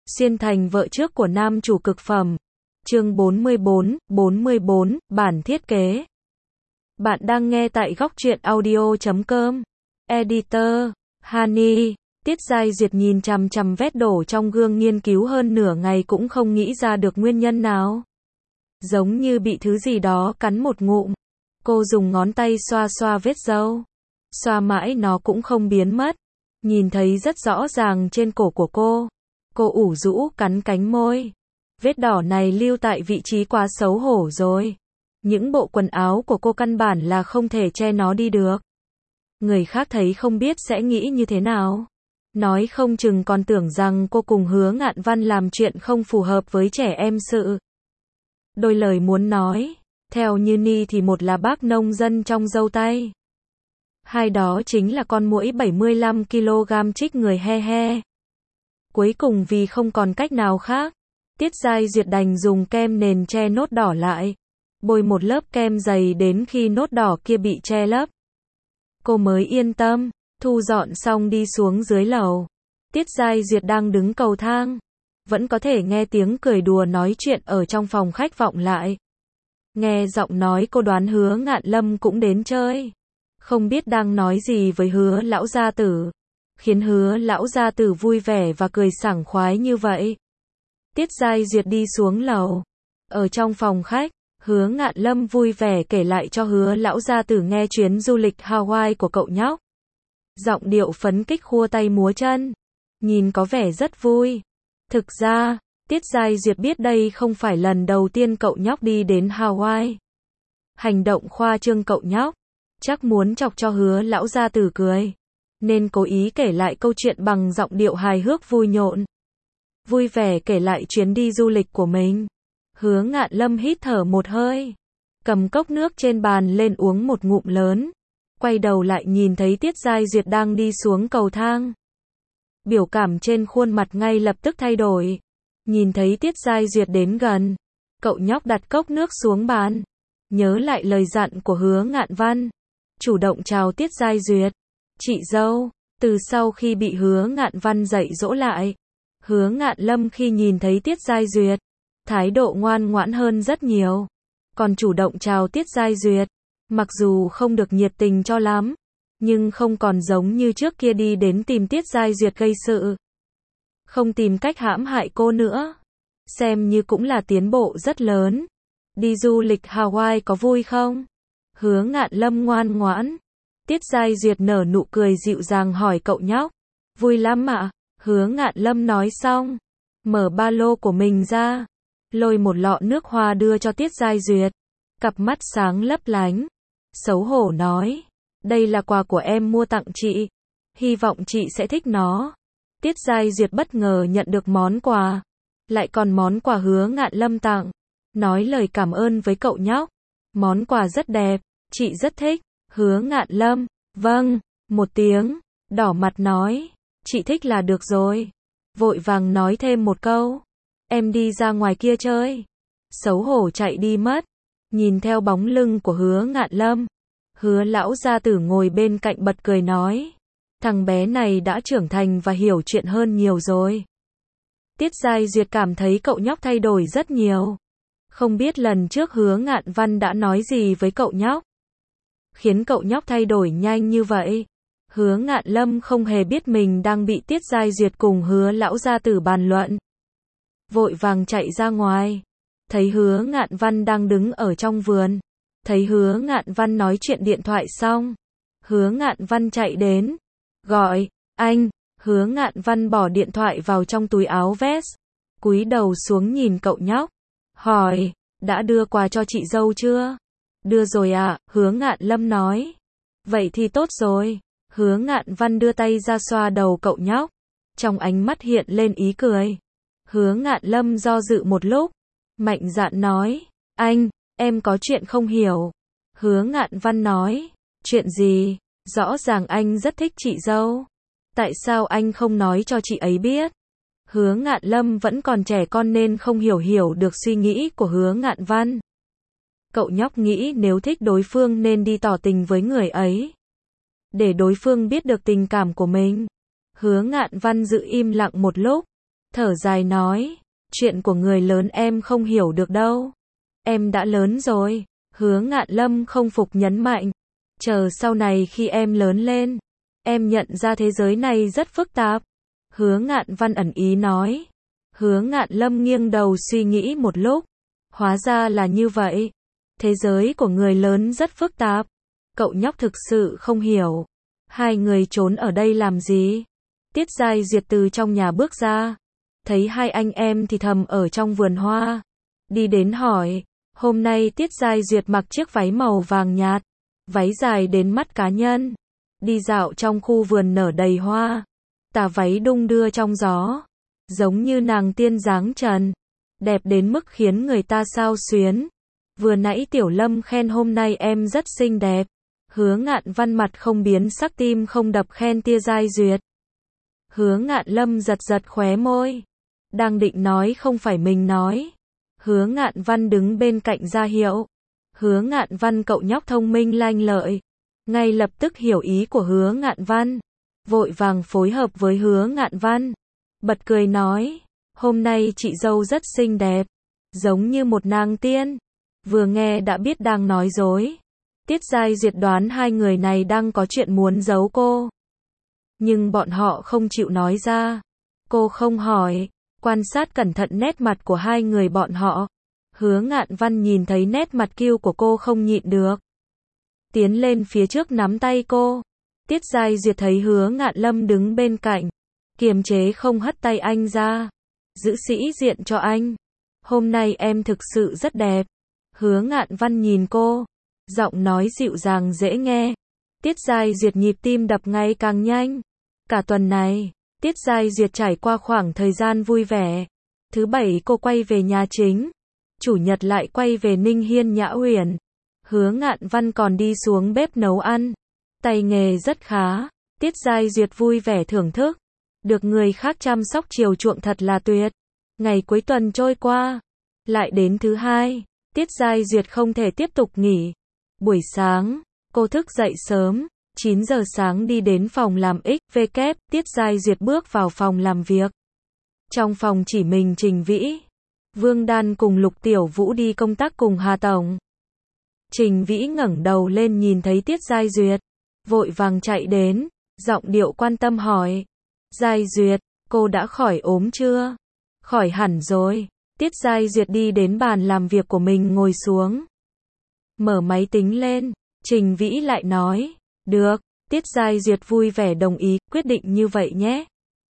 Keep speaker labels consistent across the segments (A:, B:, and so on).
A: Xuyên thành vợ trước của nam chủ cực phẩm. Chương 44, bản thiết kế. Bạn đang nghe tại góc truyện audio.com. Editor, Hani. Tiết Giai Duyệt nhìn chằm chằm vết đổ trong gương nghiên cứu hơn nửa ngày cũng không nghĩ ra được nguyên nhân nào. Giống như bị thứ gì đó cắn một ngụm. Cô dùng ngón tay xoa xoa vết râu. Xoa mãi nó cũng không biến mất. Nhìn thấy rất rõ ràng trên cổ của cô. Cô ủ rũ cắn cánh môi. Vết đỏ này lưu tại vị trí quá xấu hổ rồi. Những bộ quần áo của cô căn bản là không thể che nó đi được. Người khác thấy không biết sẽ nghĩ như thế nào. Nói không chừng còn tưởng rằng cô cùng Hứa Ngạn Văn làm chuyện không phù hợp với trẻ em sự. Đôi lời muốn nói. Theo như Ni thì một là bác nông dân trong dâu tay. Hai đó chính là con muỗi 75 kg trích người he he. Cuối cùng vì không còn cách nào khác, Tiết Giai Duyệt đành dùng kem nền che nốt đỏ lại. Bôi một lớp kem dày đến khi nốt đỏ kia bị che lấp. Cô mới yên tâm, thu dọn xong đi xuống dưới lầu. Tiết Giai Duyệt đang đứng cầu thang. Vẫn có thể nghe tiếng cười đùa nói chuyện ở trong phòng khách vọng lại. Nghe giọng nói cô đoán Hứa Ngạn Lâm cũng đến chơi. Không biết đang nói gì với Hứa lão gia tử. Khiến Hứa lão gia tử vui vẻ và cười sảng khoái như vậy. Tiết Giai Duyệt đi xuống lầu. Ở trong phòng khách, Hứa Ngạn Lâm vui vẻ kể lại cho Hứa lão gia tử nghe chuyến du lịch Hawaii của cậu nhóc. Giọng điệu phấn khích khua tay múa chân. Nhìn có vẻ rất vui. Thực ra, Tiết Giai Duyệt biết đây không phải lần đầu tiên cậu nhóc đi đến Hawaii. Hành động khoa trương cậu nhóc, chắc muốn chọc cho Hứa lão gia tử cười. Nên cố ý kể lại câu chuyện bằng giọng điệu hài hước vui nhộn. Vui vẻ kể lại chuyến đi du lịch của mình. Hứa Ngạn Lâm hít thở một hơi. Cầm cốc nước trên bàn lên uống một ngụm lớn. Quay đầu lại nhìn thấy Tiết Giai Duyệt đang đi xuống cầu thang. Biểu cảm trên khuôn mặt ngay lập tức thay đổi. Nhìn thấy Tiết Giai Duyệt đến gần. Cậu nhóc đặt cốc nước xuống bàn. Nhớ lại lời dặn của Hứa Ngạn Văn. Chủ động chào Tiết Giai Duyệt. Chị dâu. Từ sau khi bị Hứa Ngạn Văn dạy dỗ lại. Hứa Ngạn Lâm khi nhìn thấy Tiết Giai Duyệt. Thái độ ngoan ngoãn hơn rất nhiều. Còn chủ động chào Tiết Giai Duyệt. Mặc dù không được nhiệt tình cho lắm. Nhưng không còn giống như trước kia đi đến tìm Tiết Giai Duyệt gây sự. Không tìm cách hãm hại cô nữa. Xem như cũng là tiến bộ rất lớn. Đi du lịch Hawaii có vui không? Hứa Ngạn Lâm ngoan ngoãn. Tiết Giai Duyệt nở nụ cười dịu dàng hỏi cậu nhóc. Vui lắm ạ. Hứa Ngạn Lâm nói xong. Mở ba lô của mình ra. Lôi một lọ nước hoa đưa cho Tiết Giai Duyệt. Cặp mắt sáng lấp lánh. Xấu hổ nói. Đây là quà của em mua tặng chị. Hy vọng chị sẽ thích nó. Tiết Giai Duyệt bất ngờ nhận được món quà. Lại còn món quà Hứa Ngạn Lâm tặng. Nói lời cảm ơn với cậu nhóc. Món quà rất đẹp. Chị rất thích. Hứa Ngạn Lâm. Vâng. Một tiếng. Đỏ mặt nói. Chị thích là được rồi. Vội vàng nói thêm một câu. Em đi ra ngoài kia chơi. Xấu hổ chạy đi mất. Nhìn theo bóng lưng của Hứa Ngạn Lâm. Hứa lão gia tử ngồi bên cạnh bật cười nói. Thằng bé này đã trưởng thành và hiểu chuyện hơn nhiều rồi. Tiết Giai Duyệt cảm thấy cậu nhóc thay đổi rất nhiều. Không biết lần trước Hứa Ngạn Văn đã nói gì với cậu nhóc. Khiến cậu nhóc thay đổi nhanh như vậy. Hứa Ngạn Lâm không hề biết mình đang bị Tiết Giai Duyệt cùng Hứa lão gia tử bàn luận. Vội vàng chạy ra ngoài. Thấy Hứa Ngạn Văn đang đứng ở trong vườn. Thấy Hứa Ngạn Văn nói chuyện điện thoại xong. Hứa Ngạn Văn chạy đến. Gọi, anh. Hứa Ngạn Văn bỏ điện thoại vào trong túi áo vest. Cúi đầu xuống nhìn cậu nhóc. Hỏi, đã đưa quà cho chị dâu chưa? Đưa rồi ạ, Hứa Ngạn Lâm nói. Vậy thì tốt rồi. Hứa Ngạn Văn đưa tay ra xoa đầu cậu nhóc. Trong ánh mắt hiện lên ý cười. Hứa Ngạn Lâm do dự một lúc. Mạnh dạn nói. Anh, em có chuyện không hiểu. Hứa Ngạn Văn nói. Chuyện gì? Rõ ràng anh rất thích chị dâu. Tại sao anh không nói cho chị ấy biết? Hứa Ngạn Lâm vẫn còn trẻ con nên không hiểu được suy nghĩ của Hứa Ngạn Văn. Cậu nhóc nghĩ nếu thích đối phương nên đi tỏ tình với người ấy. Để đối phương biết được tình cảm của mình. Hứa Ngạn Văn giữ im lặng một lúc. thở dài nói, chuyện của người lớn em không hiểu được đâu. Em đã lớn rồi, Hứa Ngạn Lâm không phục nhấn mạnh. Chờ sau này khi em lớn lên, em nhận ra thế giới này rất phức tạp. Hứa Ngạn Văn ẩn ý nói. Hứa Ngạn Lâm nghiêng đầu suy nghĩ một lúc. Hóa ra là như vậy. Thế giới của người lớn rất phức tạp. Cậu nhóc thực sự không hiểu. Hai người trốn ở đây làm gì? Tiết Giai Duyệt từ trong nhà bước ra. Thấy hai anh em thì thầm ở trong vườn hoa. Đi đến hỏi. Hôm nay Tiết Giai Duyệt mặc chiếc váy màu vàng nhạt. Váy dài đến mắt cá nhân. Đi dạo trong khu vườn nở đầy hoa. Tà váy đung đưa trong gió. Giống như nàng tiên dáng trần. Đẹp đến mức khiến người ta xao xuyến. Vừa nãy Tiểu Lâm khen hôm nay em rất xinh đẹp. Hứa Ngạn Văn mặt không biến sắc tim không đập khen Tiết Giai Duyệt. Hứa Ngạn Lâm giật giật khóe môi. Đang định nói không phải mình nói. Hứa Ngạn Văn đứng bên cạnh ra hiệu. Hứa Ngạn Văn cậu nhóc thông minh lanh lợi. Ngay lập tức hiểu ý của Hứa Ngạn Văn. Vội vàng phối hợp với Hứa Ngạn Văn. Bật cười nói. Hôm nay chị dâu rất xinh đẹp. Giống như một nàng tiên. Vừa nghe đã biết đang nói dối. Tiết Giai Duyệt đoán hai người này đang có chuyện muốn giấu cô. Nhưng bọn họ không chịu nói ra. Cô không hỏi. Quan sát cẩn thận nét mặt của hai người bọn họ. Hứa Ngạn Văn nhìn thấy nét mặt kiêu của cô không nhịn được. Tiến lên phía trước nắm tay cô. Tiết Giai Duyệt thấy Hứa Ngạn Lâm đứng bên cạnh. Kiềm chế không hất tay anh ra. Giữ sĩ diện cho anh. Hôm nay em thực sự rất đẹp. Hứa Ngạn Văn nhìn cô. Giọng nói dịu dàng dễ nghe. Tiết Giai Duyệt nhịp tim đập ngày càng nhanh. Cả tuần này, Tiết Giai Duyệt trải qua khoảng thời gian vui vẻ. Thứ bảy cô quay về nhà chính. Chủ nhật lại quay về Ninh Hiên Nhã Uyển. Hứa Ngạn Văn còn đi xuống bếp nấu ăn. Tay nghề rất khá. Tiết Giai Duyệt vui vẻ thưởng thức. Được người khác chăm sóc chiều chuộng thật là tuyệt. Ngày cuối tuần trôi qua. Lại đến thứ hai. Tiết Giai Duyệt không thể tiếp tục nghỉ. Buổi sáng, cô thức dậy sớm. 9 giờ sáng đi đến phòng làm XVK. Tiết Giai Duyệt bước vào phòng làm việc. Trong phòng chỉ mình Trình Vĩ. Vương Đan cùng Lục Tiểu Vũ đi công tác cùng Hà Tổng. Trình Vĩ ngẩng đầu lên nhìn thấy Tiết Giai Duyệt. Vội vàng chạy đến. Giọng điệu quan tâm hỏi. Giai Duyệt, cô đã khỏi ốm chưa? Khỏi hẳn rồi. Tiết Giai Duyệt đi đến bàn làm việc của mình ngồi xuống. Mở máy tính lên. Trình Vĩ lại nói. Được. Tiết Giai Duyệt vui vẻ đồng ý. Quyết định như vậy nhé.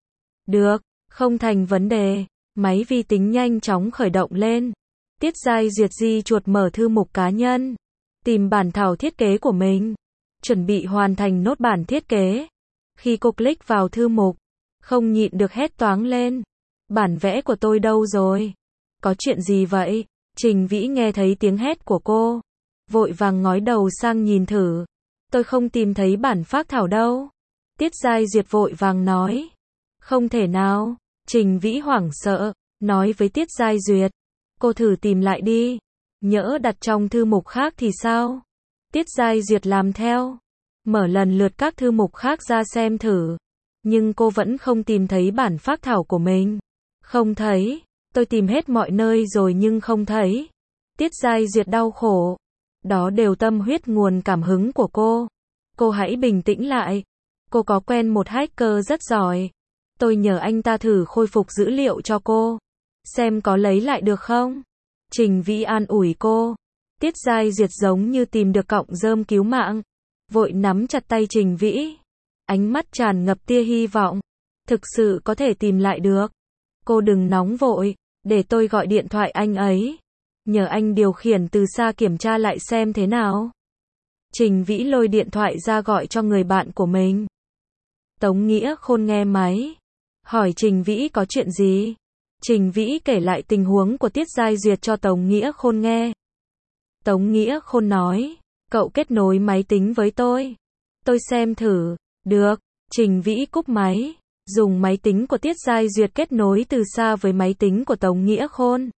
A: Được. Không thành vấn đề. Máy vi tính nhanh chóng khởi động lên. Tiết Giai Duyệt di chuột mở thư mục cá nhân. Tìm bản thảo thiết kế của mình. Chuẩn bị hoàn thành nốt bản thiết kế. Khi cô click vào thư mục, không nhịn được hét toáng lên. Bản vẽ của tôi đâu rồi? Có chuyện gì vậy? Trình Vĩ nghe thấy tiếng hét của cô. Vội vàng ngói đầu sang nhìn thử. Tôi không tìm thấy bản phác thảo đâu. Tiết Giai Duyệt vội vàng nói. Không thể nào. Trình Vĩ hoảng sợ. Nói với Tiết Giai Duyệt. Cô thử tìm lại đi. Nhỡ đặt trong thư mục khác thì sao? Tiết Giai Duyệt làm theo. Mở lần lượt các thư mục khác ra xem thử. Nhưng cô vẫn không tìm thấy bản phác thảo của mình. Không thấy. Tôi tìm hết mọi nơi rồi nhưng không thấy. Tiết Giai Duyệt đau khổ. Đó đều tâm huyết nguồn cảm hứng của cô. Cô hãy bình tĩnh lại. Cô có quen một hacker rất giỏi. Tôi nhờ anh ta thử khôi phục dữ liệu cho cô. Xem có lấy lại được không? Trình Vĩ an ủi cô. Tiết Giai Duyệt giống như tìm được cọng rơm cứu mạng. Vội nắm chặt tay Trình Vĩ. Ánh mắt tràn ngập tia hy vọng. Thực sự có thể tìm lại được. Cô đừng nóng vội. Để tôi gọi điện thoại anh ấy. Nhờ anh điều khiển từ xa kiểm tra lại xem thế nào. Trình Vĩ lôi điện thoại ra gọi cho người bạn của mình. Tống Nghĩa Khôn nghe máy. Hỏi Trình Vĩ có chuyện gì? Trình Vĩ kể lại tình huống của Tiết Giai Duyệt cho Tống Nghĩa Khôn nghe. Tống Nghĩa Khôn nói. Cậu kết nối máy tính với tôi. Tôi xem thử. Được. Trình Vĩ cúp máy. Dùng máy tính của Tiết Giai Duyệt kết nối từ xa với máy tính của Tống Nghĩa Khôn.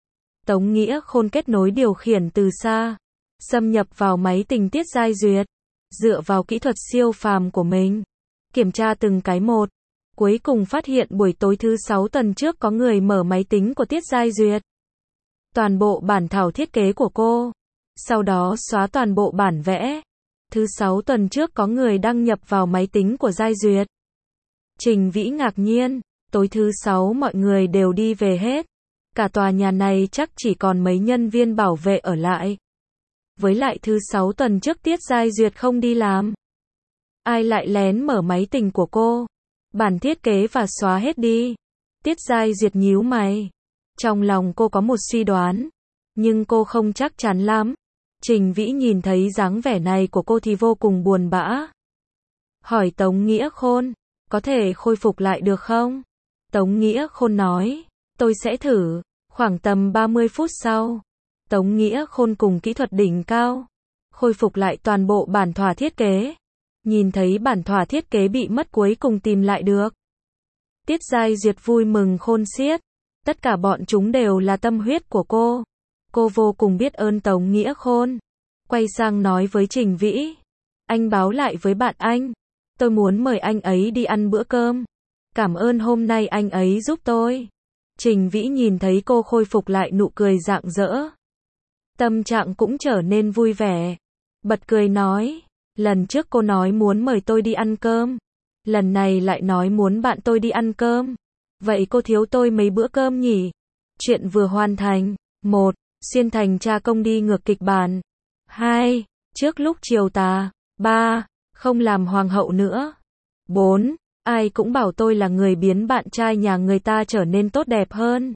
A: Tống Nghĩa Khôn kết nối điều khiển từ xa. Xâm nhập vào máy tính Tiết Giai Duyệt. Dựa vào kỹ thuật siêu phàm của mình. Kiểm tra từng cái một. Cuối cùng phát hiện buổi tối thứ 6 tuần trước có người mở máy tính của Tiết Giai Duyệt. Toàn bộ bản thảo thiết kế của cô. Sau đó xóa toàn bộ bản vẽ. Thứ 6 tuần trước có người đăng nhập vào máy tính của Giai Duyệt. Trình Vĩ ngạc nhiên, tối thứ 6 mọi người đều đi về hết. Cả tòa nhà này chắc chỉ còn mấy nhân viên bảo vệ ở lại. Với lại thứ 6 tuần trước Tiết Giai Duyệt không đi làm. Ai lại lén mở máy tính của cô? Bản thiết kế và xóa hết đi. Tiết Giai Duyệt nhíu mày. Trong lòng cô có một suy đoán. Nhưng cô không chắc chắn lắm. Trình Vĩ nhìn thấy dáng vẻ này của cô thì vô cùng buồn bã. Hỏi Tống Nghĩa Khôn, có thể khôi phục lại được không? Tống Nghĩa Khôn nói, tôi sẽ thử. Khoảng tầm 30 phút sau, Tống Nghĩa Khôn cùng kỹ thuật đỉnh cao khôi phục lại toàn bộ bản thỏa thiết kế. Nhìn thấy bản thỏa thiết kế bị mất cuối cùng tìm lại được. Tiết Giai Duyệt vui mừng khôn xiết. Tất cả bọn chúng đều là tâm huyết của cô. Cô vô cùng biết ơn Tống Nghĩa Khôn. Quay sang nói với Trình Vĩ. Anh báo lại với bạn anh. Tôi muốn mời anh ấy đi ăn bữa cơm. Cảm ơn hôm nay anh ấy giúp tôi. Trình Vĩ nhìn thấy cô khôi phục lại nụ cười rạng rỡ. Tâm trạng cũng trở nên vui vẻ. Bật cười nói. Lần trước cô nói muốn mời tôi đi ăn cơm. Lần này lại nói muốn bạn tôi đi ăn cơm. Vậy cô thiếu tôi mấy bữa cơm nhỉ? Chuyện vừa hoàn thành. 1. Xuyên thành tra công đi ngược kịch bản. 2. Trước lúc chiều tà. 3. Không làm hoàng hậu nữa. 4. Ai cũng bảo tôi là người biến bạn trai nhà người ta trở nên tốt đẹp hơn.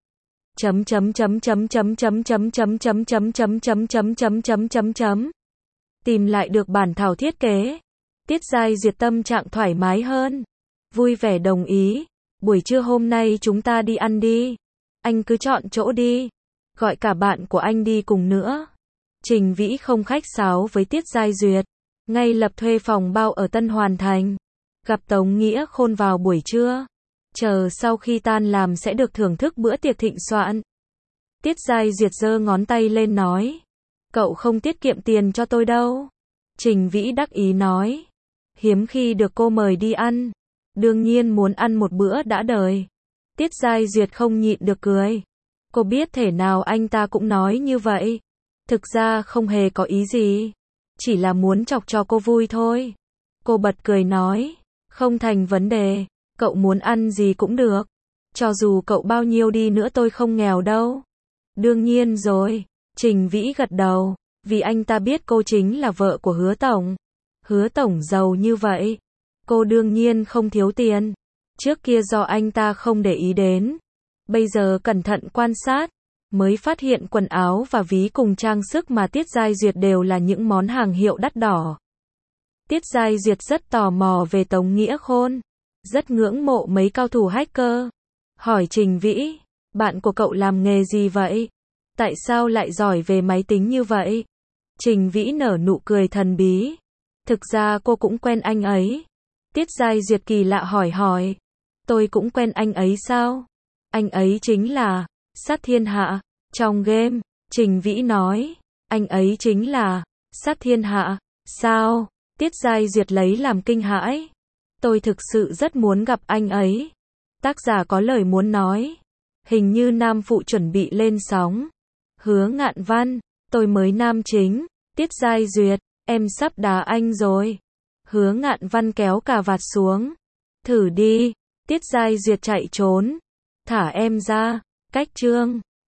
A: Tìm lại được bản thảo thiết kế. Tiết Giai Duyệt tâm trạng thoải mái hơn. Vui vẻ đồng ý. Buổi trưa hôm nay chúng ta đi ăn đi. Anh cứ chọn chỗ đi. Gọi cả bạn của anh đi cùng nữa. Trình Vĩ không khách sáo với Tiết Giai Duyệt. Ngay lập thuê phòng bao ở Tân Hoàn Thành. Gặp Tống Nghĩa Khôn vào buổi trưa. Chờ sau khi tan làm sẽ được thưởng thức bữa tiệc thịnh soạn. Tiết Giai Duyệt giơ ngón tay lên nói. Cậu không tiết kiệm tiền cho tôi đâu. Trình Vĩ đắc ý nói. Hiếm khi được cô mời đi ăn. Đương nhiên muốn ăn một bữa đã đời. Tiết Giai Duyệt không nhịn được cười. Cô biết thể nào anh ta cũng nói như vậy. Thực ra không hề có ý gì. Chỉ là muốn chọc cho cô vui thôi. Cô bật cười nói. Không thành vấn đề. Cậu muốn ăn gì cũng được. Cho dù cậu bao nhiêu đi nữa tôi không nghèo đâu. Đương nhiên rồi. Trình Vĩ gật đầu. Vì anh ta biết cô chính là vợ của Hứa Tổng. Hứa Tổng giàu như vậy. Cô đương nhiên không thiếu tiền. Trước kia do anh ta không để ý đến. Bây giờ cẩn thận quan sát. Mới phát hiện quần áo và ví cùng trang sức mà Tiết Giai Duyệt đều là những món hàng hiệu đắt đỏ. Tiết Giai Duyệt rất tò mò về Tống Nghĩa Khôn. Rất ngưỡng mộ mấy cao thủ hacker. Hỏi Trình Vĩ. Bạn của cậu làm nghề gì vậy? Tại sao lại giỏi về máy tính như vậy? Trình Vĩ nở nụ cười thần bí. Thực ra cô cũng quen anh ấy. Tiết Giai Duyệt kỳ lạ hỏi. Tôi cũng quen anh ấy sao? Anh ấy chính là Sát Thiên Hạ. Trong game, Trình Vĩ nói. Anh ấy chính là Sát Thiên Hạ. Sao? Tiết Giai Duyệt lấy làm kinh hãi. Tôi thực sự rất muốn gặp anh ấy. Tác giả có lời muốn nói. Hình như nam phụ chuẩn bị lên sóng. Hứa Ngạn Văn. Tôi mới nam chính. Tiết Giai Duyệt. Em sắp đá anh rồi. Hứa Ngạn Văn kéo cà vạt xuống. Thử đi. Tiết Giai Duyệt chạy trốn. Thả em ra. Cách chương.